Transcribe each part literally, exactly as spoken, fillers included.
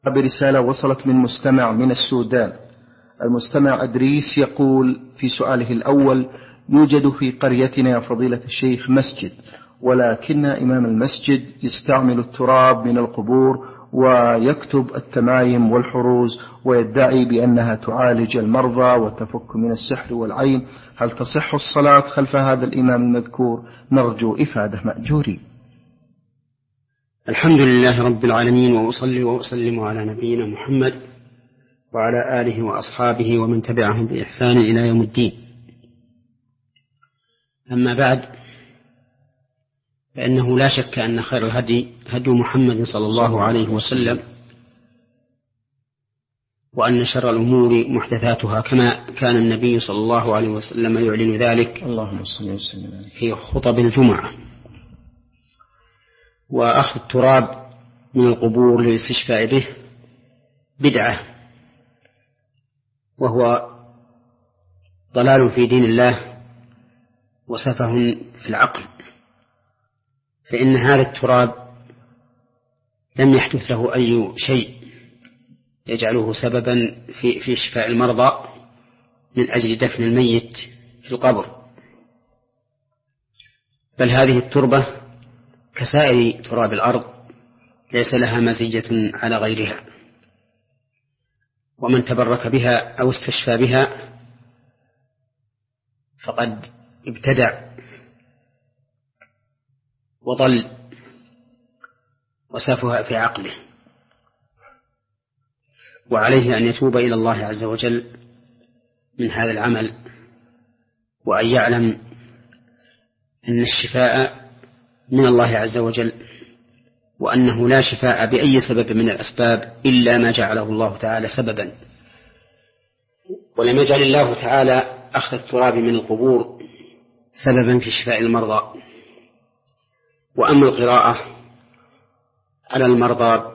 برسالة وصلت من مستمع من السودان. المستمع أدريس يقول في سؤاله الأول: يوجد في قريتنا يا فضيلة الشيخ مسجد، ولكن إمام المسجد يستعمل التراب من القبور ويكتب التمايم والحروز ويدعي بأنها تعالج المرضى وتفك من السحر والعين، هل تصح الصلاة خلف هذا الإمام المذكور؟ نرجو إفادة مأجورين. الحمد لله رب العالمين، وأصلي وأسلم على نبينا محمد وعلى آله وأصحابه ومن تبعهم بإحسان إلى يوم الدين. أما بعد، فإنه لا شك أن خير الهدي هدي محمد صلى الله عليه وسلم، وأن شر الأمور محدثاتها، كما كان النبي صلى الله عليه وسلم يعلن ذلك في خطب الجمعة. وأخذ التراب من القبور للاستشفاء به بدعة، وهو ضلال في دين الله وسفه في العقل، فإن هذا التراب لم يحدث له أي شيء يجعله سببا في, في شفاء المرضى من أجل دفن الميت في القبر، بل هذه التربة كسائر تراب الأرض ليس لها مزية على غيرها، ومن تبرك بها أو استشفى بها فقد ابتدع وضل وسافها في عقله، وعليه أن يتوب إلى الله عز وجل من هذا العمل، وأن يعلم أن الشفاء من الله عز وجل، وأنه لا شفاء بأي سبب من الأسباب إلا ما جعله الله تعالى سببا. ولم يجعل الله تعالى أخذ التراب من القبور سببا في شفاء المرضى. وأما القراءة على المرضى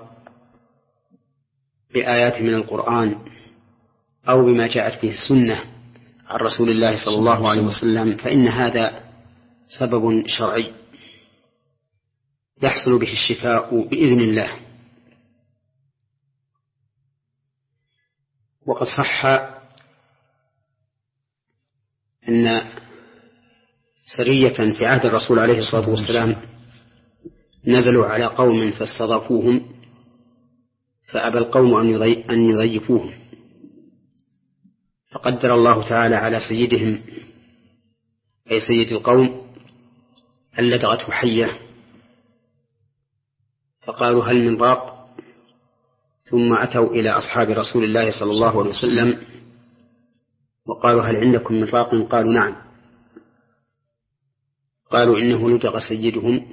بآيات من القرآن أو بما جاءت به السنة عن رسول الله صلى الله عليه وسلم، فإن هذا سبب شرعي يحصل به الشفاء بإذن الله. وقد صح أن سرية في عهد الرسول عليه الصلاة والسلام نزلوا على قوم فاستضافوهم، فأبى القوم أن يضيفوهم، فقدر الله تعالى على سيدهم أي سيد القوم أن لدغته حية، فقالوا هل من راق؟ ثم أتوا إلى أصحاب رسول الله صلى الله عليه وسلم وقالوا هل عندكم من راق؟ قالوا نعم. قالوا إنه لدغ سيدهم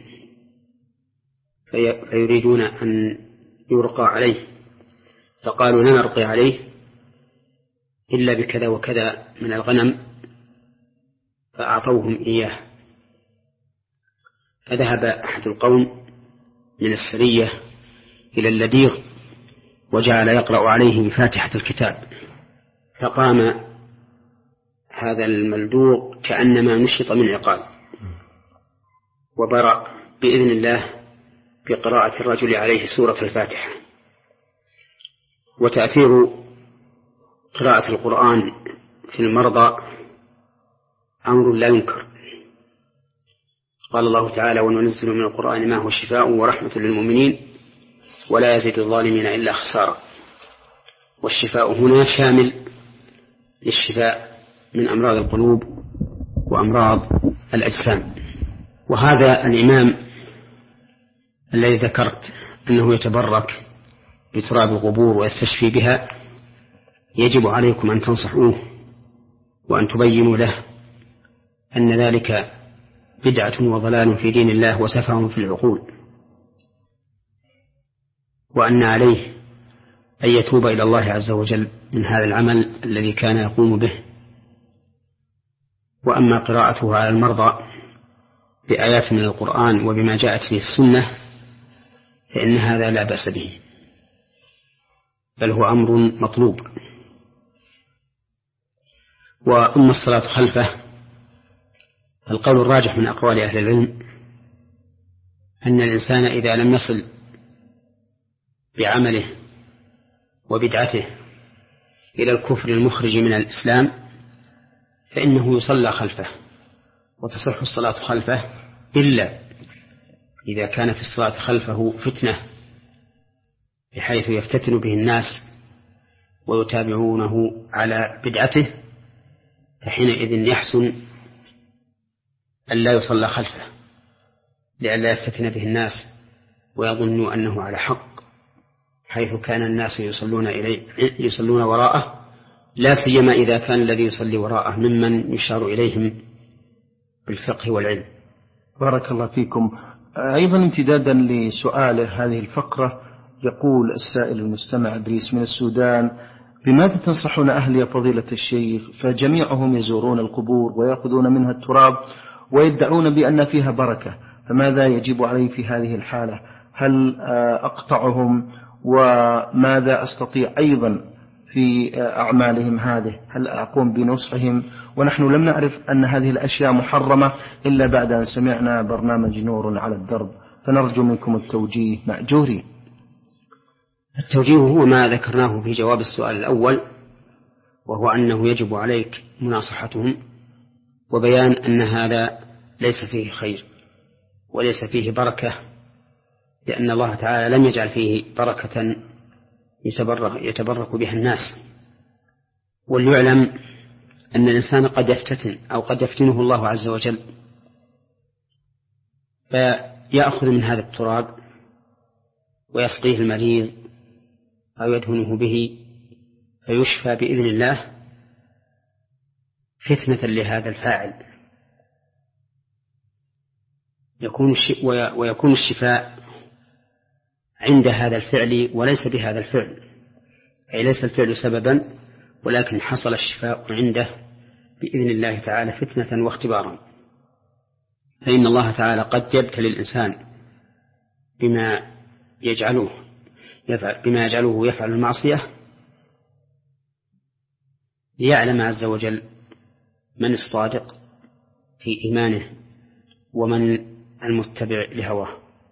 في فيريدون أن يرقى عليه، فقالوا لا نرقي عليه إلا بكذا وكذا من الغنم، فأعطوهم إياه. فذهب أحد القوم من السرية إلى اللديغ وجعل يقرأ عليه بفاتحة الكتاب، فقام هذا الملدوغ كأنما نشط من عقال، وبرأ بإذن الله بقراءة الرجل عليه سورة الفاتحة. وتأثير قراءة القرآن في المرضى أمر لا ينكر. قال الله تعالى وننزل من القرآن ما هو شفاء ورحمة للمؤمنين ولا يزيد الظالمين إلا خسارا. والشفاء هنا شامل للشفاء من أمراض القلوب وأمراض الأجسام. وهذا الإمام الذي ذكرت أنه يتبرك بتراب القبور ويستشفي بها يجب عليكم أن تنصحوه وأن تبينوا له أن ذلك بدعة وضلال في دين الله وسفه في العقول، وأن عليه أن يتوب إلى الله عز وجل من هذا العمل الذي كان يقوم به. وأما قراءته على المرضى بآيات من القرآن وبما جاءت به السنة فإن هذا لا بأس به، بل هو أمر مطلوب. وأما الصلاة خلفه القول الراجح من أقوال أهل العلم أن الإنسان إذا لم يصل بعمله وبدعته إلى الكفر المخرج من الإسلام فإنه يصلى خلفه وتصح الصلاة خلفه، إلا إذا كان في الصلاة خلفه فتنة بحيث يفتتن به الناس ويتابعونه على بدعته، فحينئذ يحسن أن لا يصلى خلفه لئلا يفتتن به الناس ويظنوا أنه على حق، حيث كان الناس يصلون إليه يصلون وراءه، لا سيما إذا كان الذي يصلي وراءه ممن يشار إليهم بالفقه والعلم. بارك الله فيكم. أيضا امتدادا لسؤاله هذه الفقرة، يقول السائل المستمع إدريس من السودان: بماذا تنصحون أهل يا فضيلة الشيخ؟ فجميعهم يزورون القبور ويأخذون منها التراب ويدعون بأن فيها بركة، فماذا يجب علي في هذه الحالة؟ هل أقطعهم؟ وماذا أستطيع أيضا في أعمالهم هذه؟ هل أقوم بنصحهم؟ ونحن لم نعرف أن هذه الأشياء محرمة إلا بعد أن سمعنا برنامج نور على الدرب، فنرجو منكم التوجيه مأجورين. التوجيه هو ما ذكرناه في جواب السؤال الأول، وهو أنه يجب عليك مناصحتهم وبيان أن هذا ليس فيه خير وليس فيه بركة، لأن الله تعالى لم يجعل فيه بركة يتبرك, يتبرك بها الناس. وليعلم أن الإنسان قد يفتتن أو قد يفتنه الله عز وجل فيأخذ من هذا التراب ويسقيه المريض أو يدهنه به فيشفى بإذن الله فتنة لهذا الفاعل، يكون ويكون الشفاء عند هذا الفعل وليس بهذا الفعل، أي ليس الفعل سببا ولكن حصل الشفاء عنده بإذن الله تعالى فتنة واختبارا. فإن الله تعالى قد يبتلي الإنسان بما يجعله يفعل بما يجعله يفعل المعصية ليعلم عز وجل من الصادق في إيمانه ومن المتبع لهواه.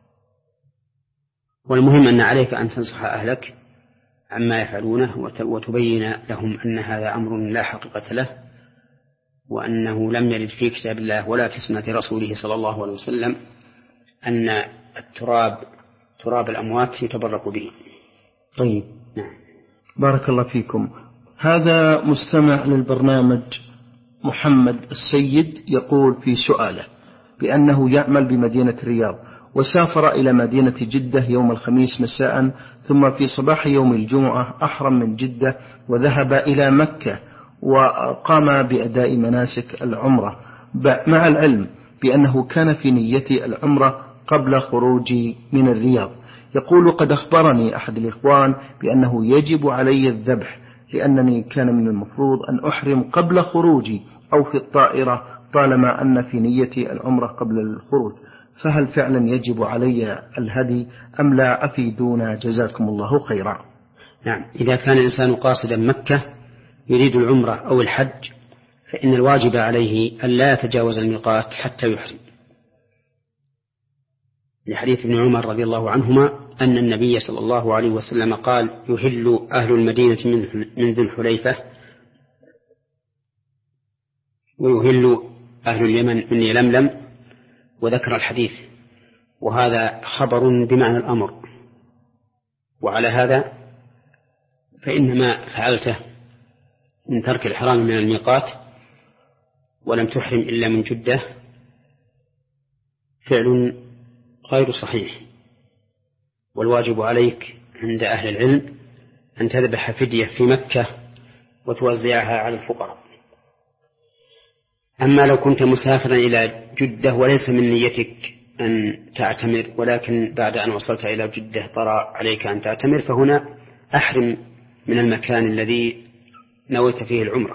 والمهم أن عليك أن تنصح أهلك عما يفعلونه وتبين لهم أن هذا أمر لا حقيقة له، وأنه لم يرد في كتاب الله ولا في سنة رسوله صلى الله عليه وسلم أن التراب تراب الأموات يتبرك به. طيب، نعم. بارك الله فيكم. هذا مستمع للبرنامج محمد السيد يقول في سؤاله بأنه يعمل بمدينة الرياض، وسافر إلى مدينة جدة يوم الخميس مساء، ثم في صباح يوم الجمعة أحرم من جدة وذهب إلى مكة وقام بأداء مناسك العمرة، مع العلم بأنه كان في نية العمرة قبل خروجي من الرياض. يقول: قد أخبرني أحد الإخوان بأنه يجب علي الذبح، لأنني كان من المفروض أن أحرم قبل خروجي أو في الطائرة طالما أن في نيتي العمرة قبل الخروج، فهل فعلا يجب علي الهدي أم لا؟ أفيدونا جزاكم الله خيرا. نعم، إذا كان الإنسان قاصدا مكة يريد العمرة أو الحج فإن الواجب عليه أن لا يتجاوز الميقات حتى يحرم، لحديث ابن عمر رضي الله عنهما أن النبي صلى الله عليه وسلم قال: يهل أهل المدينة من ذي الحليفة ويهل أهل اليمن من يلملم، وذكر الحديث، وهذا خبر بمعنى الأمر. وعلى هذا فإن ما فعلته من ترك الإحرام من الميقات ولم تحرم إلا من جدة فعل غير صحيح، والواجب عليك عند أهل العلم أن تذبح فدية في مكة وتوزعها على الفقراء. أما لو كنت مسافرا إلى جدة وليس من نيتك أن تعتمر، ولكن بعد أن وصلت إلى جدة طرأ عليك أن تعتمر، فهنا أحرم من المكان الذي نويت فيه العمرة،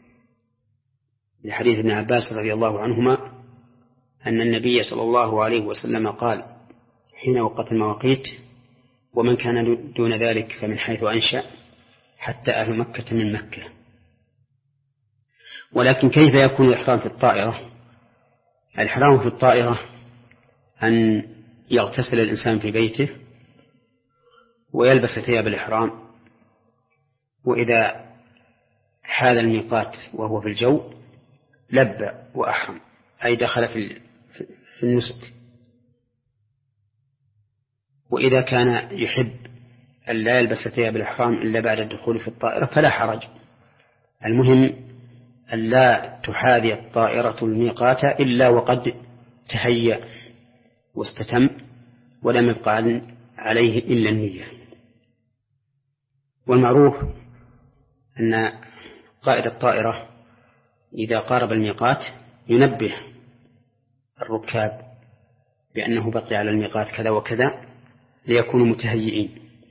لحديث ابن عباس رضي الله عنهما أن النبي صلى الله عليه وسلم قال حين وقت المواقيت: ومن كان دون ذلك فمن حيث أنشأ حتى أهل مكة من مكة. ولكن كيف يكون الإحرام في الطائرة؟ الإحرام في الطائرة أن يغتسل الإنسان في بيته ويلبس ثياب الإحرام وإذا حال الميقات وهو في الجو لبى وأحرم، أي دخل في النسك. وإذا كان يحب أن لا يلبس ثياب الإحرام إلا بعد الدخول في الطائرة فلا حرج، المهم أن لا تحاذي الطائرة الميقات إلا وقد تهيأ واستتم ولم يبقى عليه إلا النية. والمعروف أن قائد الطائرة إذا قارب الميقات ينبه الركاب بأنه بقي على الميقات كذا وكذا ليكونوا متهيئين.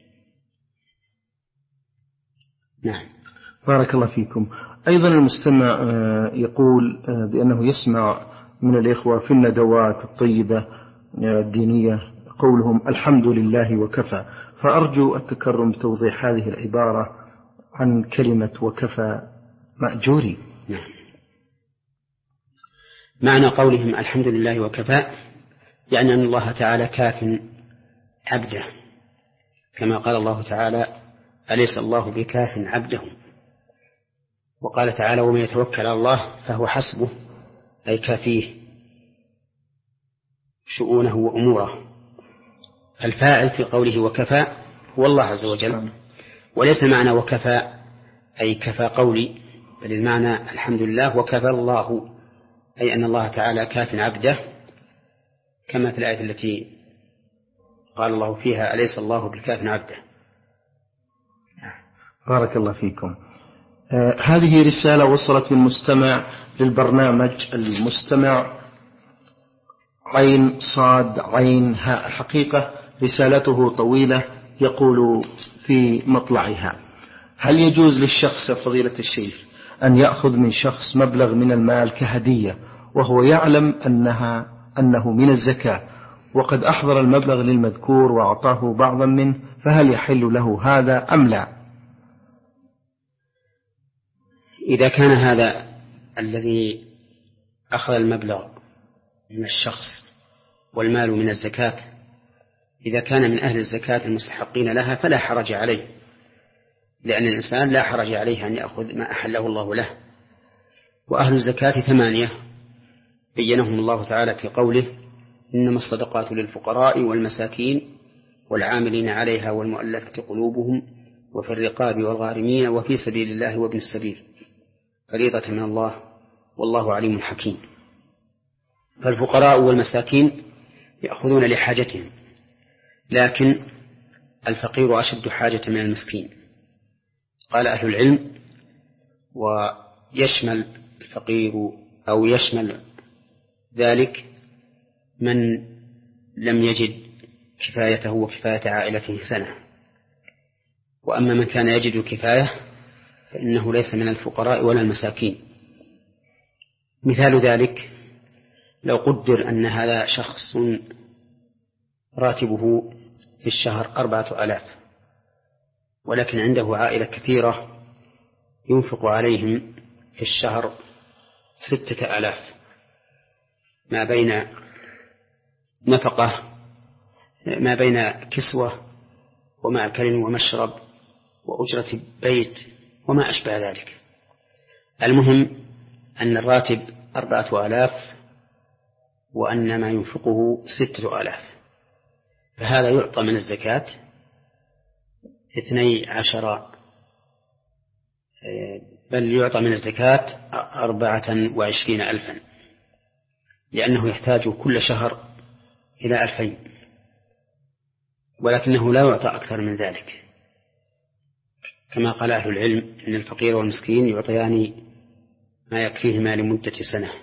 نعم. بارك الله فيكم. أيضا المستمع يقول بأنه يسمع من الإخوة في الندوات الطيبة الدينية قولهم الحمد لله وكفى، فأرجو التكرم بتوضيح هذه العبارة عن كلمة وكفى مأجوري. نعم. معنى قولهم الحمد لله وكفى يعني أن الله تعالى كاف عبده، كما قال الله تعالى أليس الله بكاف عبده، وقال تعالى ومن يتوكل على الله فهو حسبه، أي كافيه شؤونه وأموره. الفاعل في قوله وكفى هو الله عز وجل، وليس معنى وكفى أي كفى قولي، بل المعنى الحمد لله وكفى الله، أي أن الله تعالى كاف عبده، كما في الآية التي قال الله فيها أليس الله بكاف عبده. بارك الله فيكم. آه هذه رسالة وصلت من مستمع للبرنامج، المستمع عين صاد عين هاء، الحقيقة رسالته طويلة، يقول في مطلعها: هل يجوز للشخص فضيلة الشيخ أن يأخذ من شخص مبلغ من المال كهدية وهو يعلم أنها أنه من الزكاة، وقد أحضر المبلغ للمذكور وأعطاه بعضا منه، فهل يحل له هذا أم لا؟ إذا كان هذا الذي أخذ المبلغ من الشخص والمال من الزكاة إذا كان من أهل الزكاة المستحقين لها فلا حرج عليه، لأن الإنسان لا حرج عليه أن يأخذ ما أحله الله له. وأهل الزكاة ثمانية بينهم الله تعالى في قوله إنما الصدقات للفقراء والمساكين والعاملين عليها والمؤلفة قلوبهم وفي الرقاب والغارمين وفي سبيل الله وابن السبيل فريضة من الله والله عليم حكيم. فالفقراء والمساكين يأخذون لحاجتهم، لكن الفقير أشد حاجة من المسكين. قال أهل العلم ويشمل الفقير أو يشمل ذلك من لم يجد كفايته وكفاية عائلته سنة، وأما من كان يجد كفاية فإنه ليس من الفقراء ولا المساكين. مثال ذلك لو قدر أن هذا شخص راتبه في الشهر أربعة آلاف، ولكن عنده عائلة كثيرة ينفق عليهم في الشهر ستة آلاف، ما بين نفقة ما بين كسوة ومأكل ومشرب وأجرة بيت وما أشبه ذلك. المهم أن الراتب أربعة آلاف وأن ما ينفقه ستة آلاف، فهذا يعطى من الزكاة اثني عشر، بل يعطى من الزكاة أربعة وعشرين ألفا، لأنه يحتاج كل شهر إلى ألفين، ولكنه لا يعطى أكثر من ذلك، كما قال أهل العلم إن الفقير والمسكين يعطيان ما يكفيهما لمدة سنة.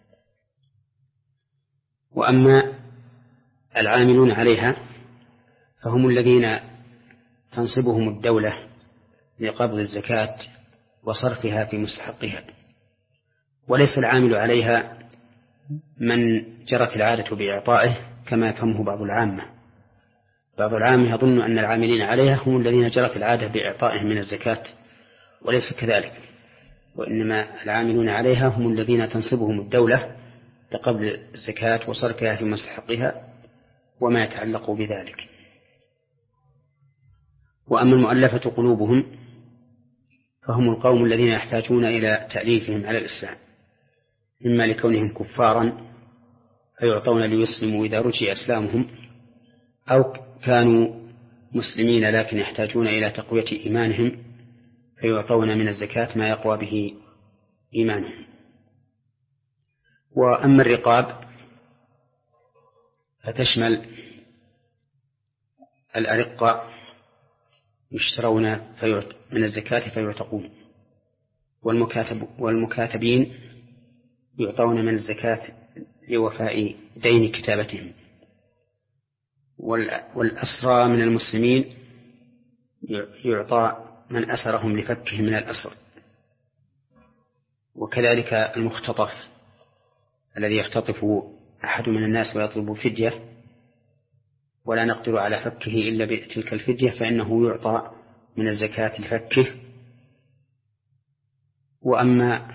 وأما العاملون عليها فهم الذين تنصبهم الدولة لقبض الزكاة وصرفها في مستحقها، وليس العامل عليها من جرت العادة بإعطائه كما يفهمه بعض العامة. بعض العامة يظن أن العاملين عليها هم الذين جرت العادة بإعطائهم من الزكاة، وليس كذلك، وإنما العاملون عليها هم الذين تنصبهم الدولة لقبل الزكاة وصرفها في مستحقها وما يتعلق بذلك. وأما المؤلفة قلوبهم فهم القوم الذين يحتاجون إلى تأليفهم على الإسلام، إما لكونهم كفارا فيعطون ليسلموا إذا رجي إسلامهم، أو كانوا مسلمين لكن يحتاجون إلى تقوية إيمانهم فيعطون من الزكاة ما يقوى به إيمانهم. وأما الرقاب فتشمل الأرقة يشترون من الزكاة فيعتقون، والمكاتب والمكاتبين يعطون من الزكاة لوفاء دين كتابتهم، والأسرى من المسلمين يعطى من أسرهم لفكه من الأسر، وكذلك المختطف الذي يختطف أحد من الناس ويطلب فدية ولا نقدر على فكه إلا بتلك الفدية فإنه يعطى من الزكاة لفكه. وأما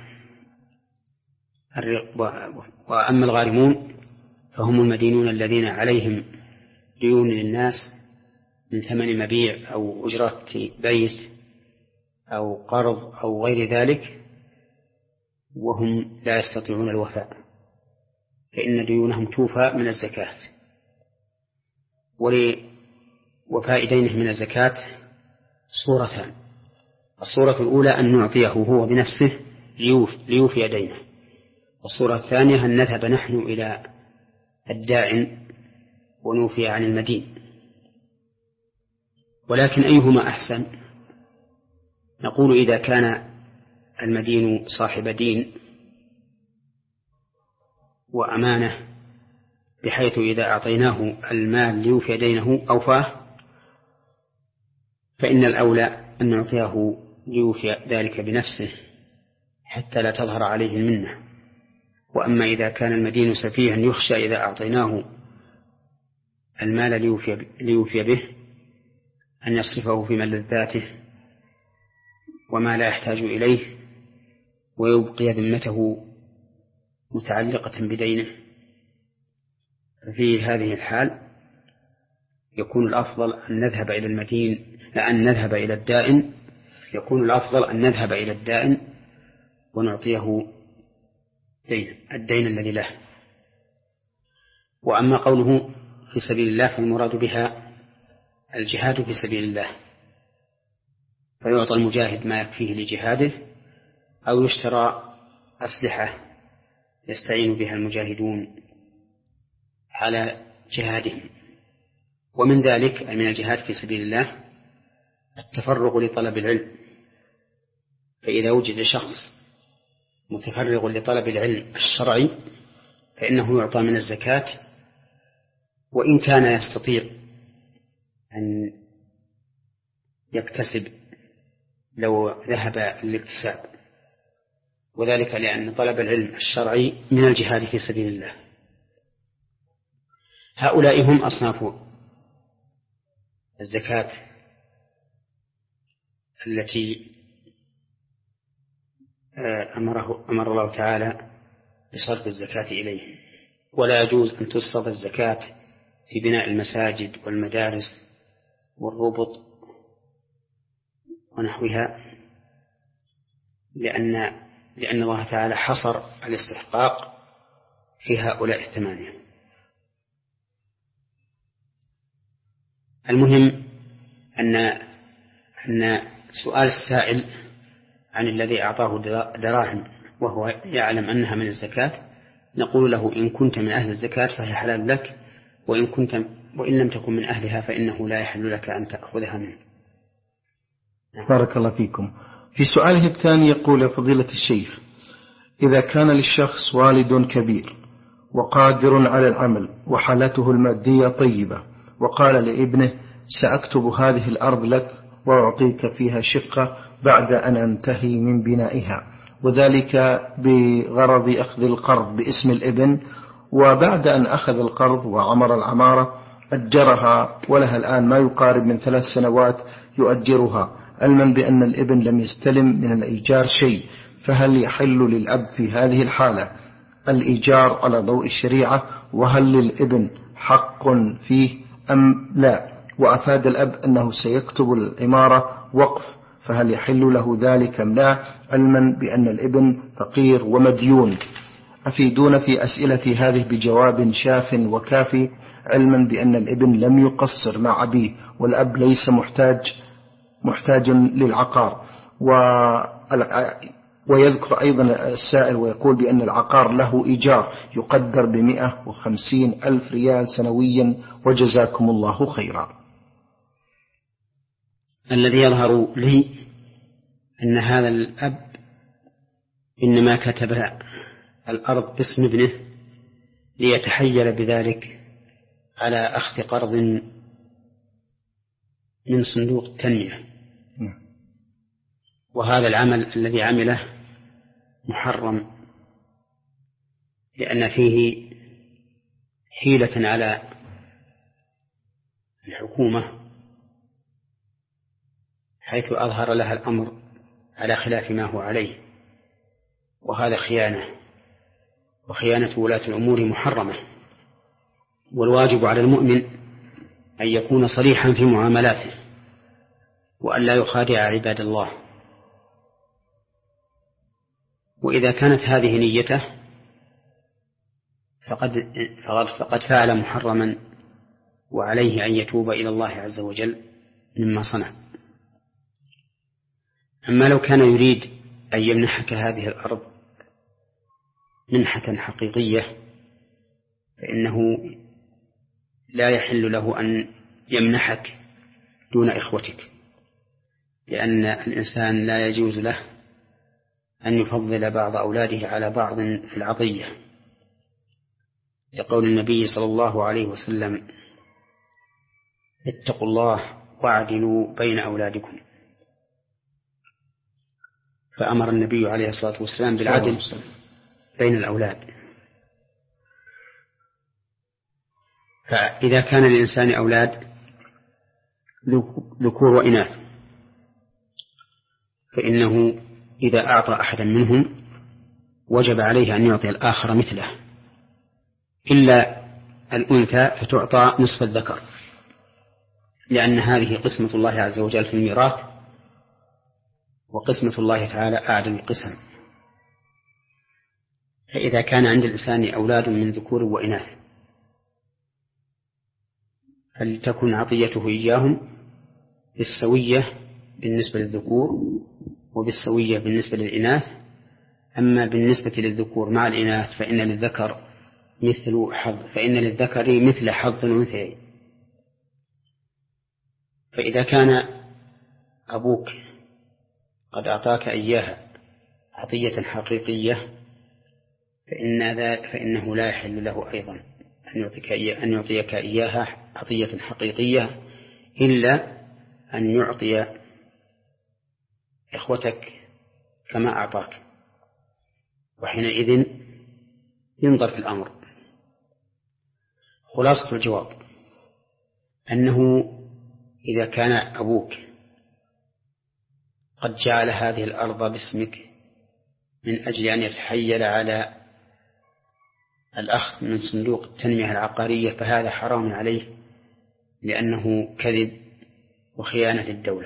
وأما الغارمون فهم المدينون الذين عليهم ديون للناس من ثمن مبيع أو أجرة بيت أو قرض أو غير ذلك، وهم لا يستطيعون الوفاء، فإن ديونهم توفى من الزكاة. ولوفاء دينه من الزكاة صورتان: الصورة الأولى أن نعطيه هو بنفسه ليوفي دينه، والصورة الثانية أن نذهب نحن إلى الدائن ونوفي عن المدين. ولكن أيهما أحسن؟ نقول إذا كان المدين صاحب دين وأمانة بحيث إذا أعطيناه المال ليوفي دينه أوفاه، فإن الأولى أن نعطيه ليوفي ذلك بنفسه حتى لا تظهر عليه المنة. وأما إذا كان المدين سفيها يخشى إذا أعطيناه المال ليوفي, ليوفي به أن يصرفه في ملذاته وما لا يحتاج إليه ويبقي ذمته متعلقة بدينه، ففي هذه الحال يكون الأفضل أن نذهب إلى المدين أن نذهب إلى الدائن يكون الأفضل أن نذهب إلى الدائن ونعطيه دين الدين الذي له. وأما قوله في سبيل الله فالمراد بها الجهاد في سبيل الله، فيعطى المجاهد ما يكفيه لجهاده، أو يشترى أسلحة يستعين بها المجاهدون على جهادهم. ومن ذلك من الجهاد في سبيل الله التفرغ لطلب العلم، فإذا وجد شخص متفرغ لطلب العلم الشرعي فإنه يعطى من الزكاة، وإن كان يستطيع أن يكتسب لو ذهب للاكتساب، وذلك لأن طلب العلم الشرعي من الجهاد في سبيل الله. هؤلاء هم أصناف الزكاة التي أمره أمر الله تعالى بصرف الزكاة إليه. ولا يجوز أن تصرف الزكاة في بناء المساجد والمدارس والربط ونحوها، لأن لأن الله تعالى حصر الاستحقاق في هؤلاء الثمانية. المهم أن أن سؤال السائل عن الذي أعطاه دراهم وهو يعلم أنها من الزكاة، نقول له إن كنت من أهل الزكاة فهي حلال لك، وإن كنت وإن لم تكن من أهلها فإنه لا يحل لك أن تأخذها منه. بارك الله فيكم. في سؤاله الثاني يقول: يا فضيلة الشيخ، إذا كان للشخص والد كبير وقادر على العمل وحالته المادية طيبة، وقال لابنه: سأكتب هذه الأرض لك وأعطيك فيها شقة بعد أن أنتهي من بنائها، وذلك بغرض أخذ القرض باسم الابن، وبعد أن أخذ القرض وعمر العمارة أجرها ولها الآن ما يقارب من ثلاث سنوات يؤجرها، علما بأن الابن لم يستلم من الإيجار شيء، فهل يحل للأب في هذه الحالة الإيجار على ضوء الشريعة؟ وهل للابن حق فيه أم لا؟ وأفاد الأب أنه سيكتب العمارة وقف، فهل يحل له ذلك أم لا، علما بأن الابن فقير ومديون؟ أفيدون في أسئلة هذه بجواب شاف وكافي، علما بأن الابن لم يقصر مع أبيه والأب ليس محتاج محتاج للعقار. و ويذكر أيضا السائل ويقول بأن العقار له إيجار يقدر بمئة وخمسين ألف ريال سنويا، وجزاكم الله خيرا. الذي يظهر لي أن هذا الأب إنما كتب الأرض باسم ابنه ليتحيل بذلك على أخذ قرض من صندوق التنمية، وهذا العمل الذي عمله محرم، لأن فيه حيلة على الحكومة حيث أظهر لها الأمر على خلاف ما هو عليه، وهذا خيانة، وخيانة ولاة الأمور محرمة. والواجب على المؤمن أن يكون صريحا في معاملاته وأن لا يخادع عباد الله. وإذا كانت هذه نيته فقد, فقد فعل محرما، وعليه أن يتوب إلى الله عز وجل مما صنع. أما لو كان يريد أن يمنحك هذه الأرض منحة حقيقية فإنه لا يحل له أن يمنحك دون إخوتك، لأن الإنسان لا يجوز له أن يفضل بعض أولاده على بعض في العطية، لقول النبي صلى الله عليه وسلم: اتقوا الله واعدلوا بين أولادكم. فأمر النبي عليه الصلاة والسلام بالعدل بين الأولاد. فإذا كان للإنسان أولاد ذكور وإناث فإنه إذا أعطى أحدا منهم وجب عليه أن يعطي الآخر مثله، إلا الأنثى فتعطى نصف الذكر، لأن هذه قسمة الله عز وجل في الميراث، وقسمة الله تعالى أعدل القسم. فإذا كان عند الإنسان أولاد من ذكور وإناث فلتكن عطيته إياهم بالسوية بالنسبة للذكور وبالسوية بالنسبة للإناث. أما بالنسبة للذكور مع الإناث فإن للذكر مثل حظ فإن للذكر مثل حظ الأنثيين. فإذا كان أبوك قد أعطاك إياها عطية حقيقية فإن فإنه لا يحل له أيضا أن يعطيك أن يعطيك إياها عطية حقيقية، إلا أن يعطي إخوتك كما أعطاك، وحينئذ ينظر في الأمر. خلاصة الجواب أنه إذا كان أبوك قد جعل هذه الأرض باسمك من أجل أن يتحيل على الأخذ من صندوق التنمية العقارية فهذا حرام عليه، لأنه كذب وخيانة للدولة.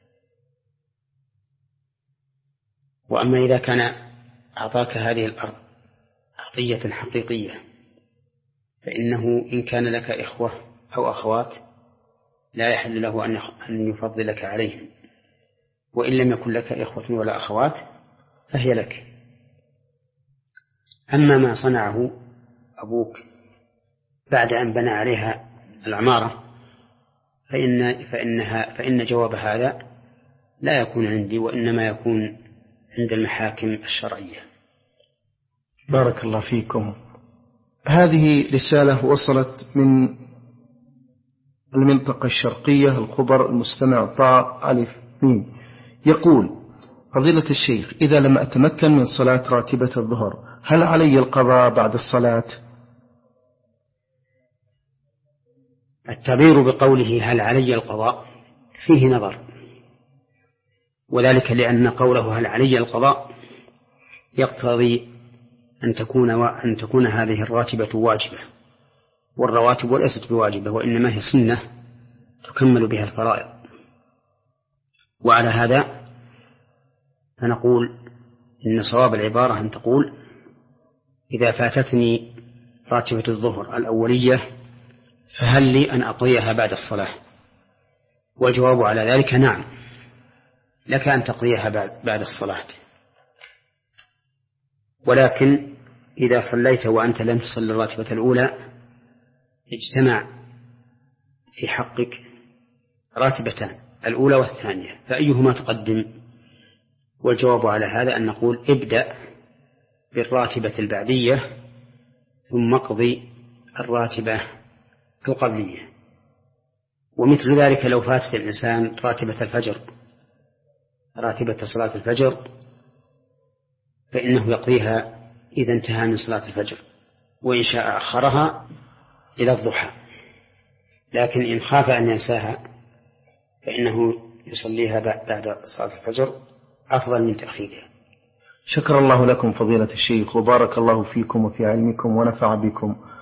وأما إذا كان أعطاك هذه الأرض عطية حقيقية فإنه إن كان لك إخوة أو أخوات لا يحل له أن يفضلك عليهم، وإن لم يكن لك إخوة ولا أخوات فهي لك. أما ما صنعه أبوك بعد أن بنى عليها العمارة فإن, فإنها فإن جواب هذا لا يكون عندي، وإنما يكون عند المحاكم الشرعية. بارك الله فيكم. هذه رسالة وصلت من المنطقة الشرقية، الخبر المستمع طاء ألف ميم، يقول: فضيلة الشيخ، إذا لم أتمكن من صلاة راتبة الظهر هل علي القضاء بعد الصلاة؟ التعبير بقوله هل علي القضاء فيه نظر، وذلك لأن قوله هل علي القضاء يقتضي أن تكون أن تكون هذه الراتبة واجبة، والرواتب ليست بواجبة وإنما هي سنة تكمل بها الفرائض. وعلى هذا فنقول إن صواب العبارة أن تقول إذا فاتتني راتبة الظهر الأولية فهل لي أن أقضيها بعد الصلاة؟ والجواب على ذلك نعم، لك أن تقضيها بعد الصلاة، ولكن إذا صليت وأنت لم تصل الراتبة الأولى اجتمع في حقك راتبتان، الأولى والثانية، فأيهما تقدم؟ والجواب على هذا أن نقول ابدأ بالراتبة البعدية ثم اقضي الراتبة القبلية. ومثل ذلك لو فاتت الإنسان راتبة الفجر، راتبة صلاة الفجر، فإنه يقضيها إذا انتهى من صلاة الفجر، وإن شاء أخرها إلى الضحى، لكن إن خاف أن ينساها فإنه يصليها بعد صلاة الفجر أفضل من تأخيرها. شكر الله لكم فضيلة الشيخ، وبارك الله فيكم وفي علمكم ونفع بكم،